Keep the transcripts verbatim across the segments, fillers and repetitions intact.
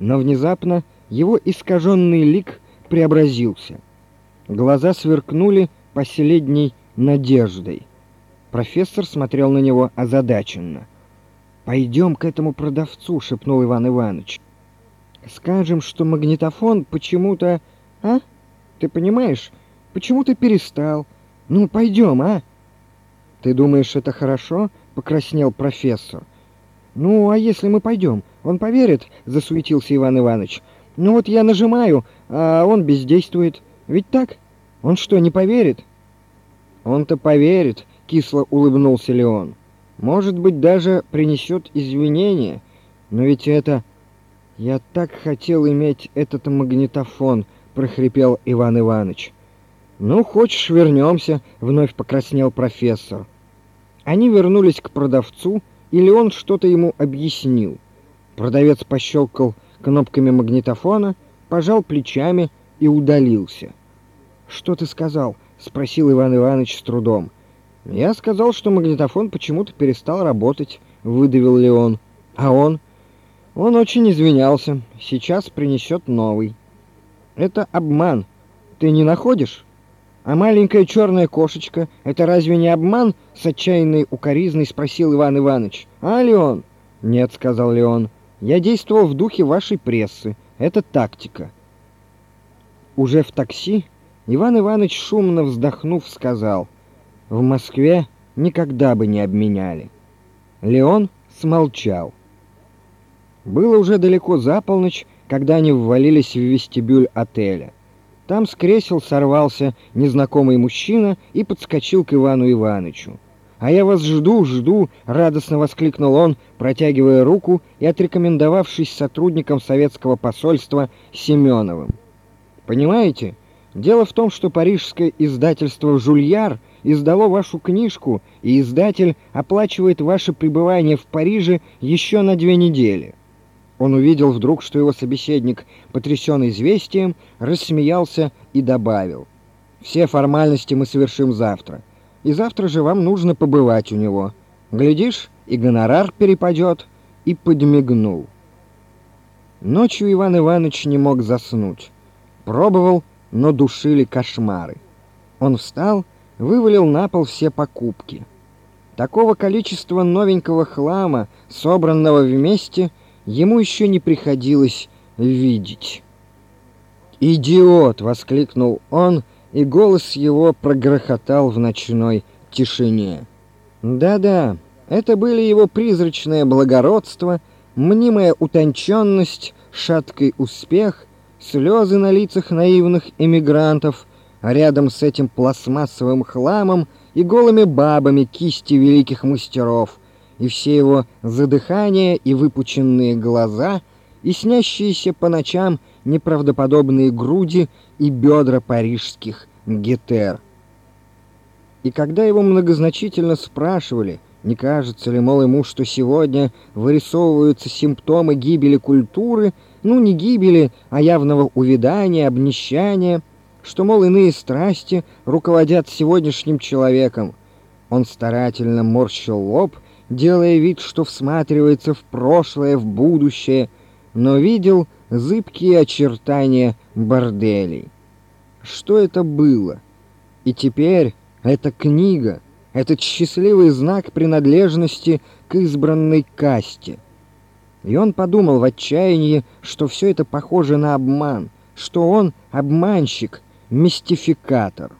Но внезапно его искаженный лик преобразился. Глаза сверкнули последней надеждой. Профессор смотрел на него озадаченно. «Пойдем к этому продавцу», — шепнул Иван Иванович. «Скажем, что магнитофон почему-то... А? Ты понимаешь? Почему-то перестал. Ну, пойдем, а?» «Ты думаешь, это хорошо?» — покраснел профессор. «Ну, а если мы пойдем? Он поверит?» — засуетился Иван Иванович. «Ну вот я нажимаю, а он бездействует. Ведь так? Он что, не поверит?» «Он-то поверит», — кисло улыбнулся Леон. «Может быть, даже принесет извинения. Но ведь это... Я так хотел иметь этот магнитофон», — прохрипел Иван Иванович. «Ну, хочешь, вернемся», — вновь покраснел профессор. Они вернулись к продавцу, и Леон что-то ему объяснил. Продавец пощелкал кнопками магнитофона, пожал плечами и удалился. «Что ты сказал?» — спросил Иван Иванович с трудом. «Я сказал, что магнитофон почему-то перестал работать», — выдавил Леон. «А он?» «Он очень извинялся. Сейчас принесет новый». «Это обман. Ты не находишь? А маленькая черная кошечка — это разве не обман?» — с отчаянной укоризной спросил Иван Иванович. «А, Леон?» «Нет», — сказал Леон. «Я действовал в духе вашей прессы. Это тактика». Уже в такси Иван Иванович, шумно вздохнув, сказал: «В Москве никогда бы не обменяли». Леон смолчал. Было уже далеко за полночь, когда они ввалились в вестибюль отеля. Там с кресел сорвался незнакомый мужчина и подскочил к Ивану Ивановичу. «А я вас жду, жду!» — радостно воскликнул он, протягивая руку и отрекомендовавшись сотрудником советского посольства Семеновым. «Понимаете, дело в том, что парижское издательство «Жульяр» издало вашу книжку, и издатель оплачивает ваше пребывание в Париже еще на две недели». Он увидел вдруг, что его собеседник, потрясенный известием, рассмеялся и добавил: «Все формальности мы совершим завтра, и завтра же вам нужно побывать у него. Глядишь, и гонорар перепадет», и подмигнул. Ночью Иван Иванович не мог заснуть. Пробовал, но душили кошмары. Он встал, вывалил на пол все покупки. Такого количества новенького хлама, собранного вместе, ему еще не приходилось видеть. «Идиот!» — воскликнул он, и голос его прогрохотал в ночной тишине. Да-да, это были его призрачное благородство, мнимая утонченность, шаткий успех, слезы на лицах наивных эмигрантов, а рядом с этим пластмассовым хламом и голыми бабами кисти великих мастеров, и все его задыхания и выпученные глаза, и снящиеся по ночам неправдоподобные груди и бедра парижских гетер. И когда его многозначительно спрашивали, не кажется ли, мол, ему, что сегодня вырисовываются симптомы гибели культуры, ну не гибели, а явного увядания, обнищания, что, мол, иные страсти руководят сегодняшним человеком, он старательно морщил лоб, делая вид, что всматривается в прошлое, в будущее, но видел зыбкие очертания борделей. Что это было? И теперь эта книга, этот счастливый знак принадлежности к избранной касте. И он подумал в отчаянии, что все это похоже на обман, что он обманщик, мистификатор.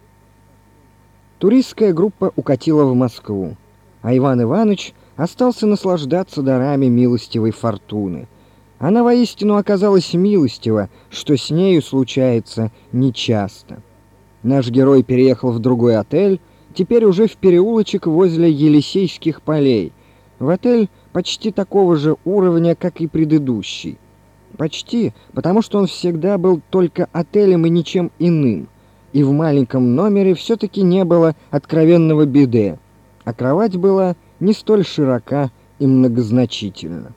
Туристская группа укатила в Москву, а Иван Иванович остался наслаждаться дарами милостивой фортуны. Она воистину оказалась милостива, что с нею случается нечасто. Наш герой переехал в другой отель, теперь уже в переулочек возле Елисейских полей, в отель почти такого же уровня, как и предыдущий. Почти, потому что он всегда был только отелем и ничем иным, и в маленьком номере все-таки не было откровенного биде, а кровать была не столь широка и многозначительна.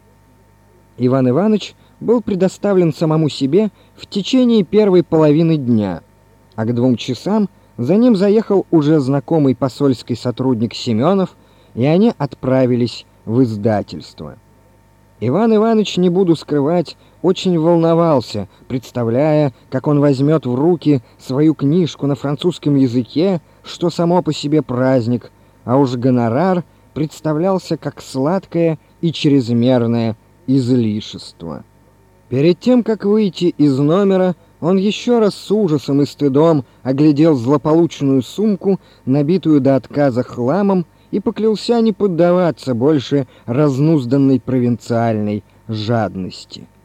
Иван Иванович был предоставлен самому себе в течение первой половины дня, а к двум часам за ним заехал уже знакомый посольский сотрудник Семенов, и они отправились в издательство. Иван Иванович, не буду скрывать, очень волновался, представляя, как он возьмет в руки свою книжку на французском языке, что само по себе праздник, а уж гонорар представлялся как сладкое и чрезмерное излишество. Перед тем, как выйти из номера, он еще раз с ужасом и стыдом оглядел злополучную сумку, набитую до отказа хламом, и поклялся не поддаваться больше разнузданной провинциальной жадности.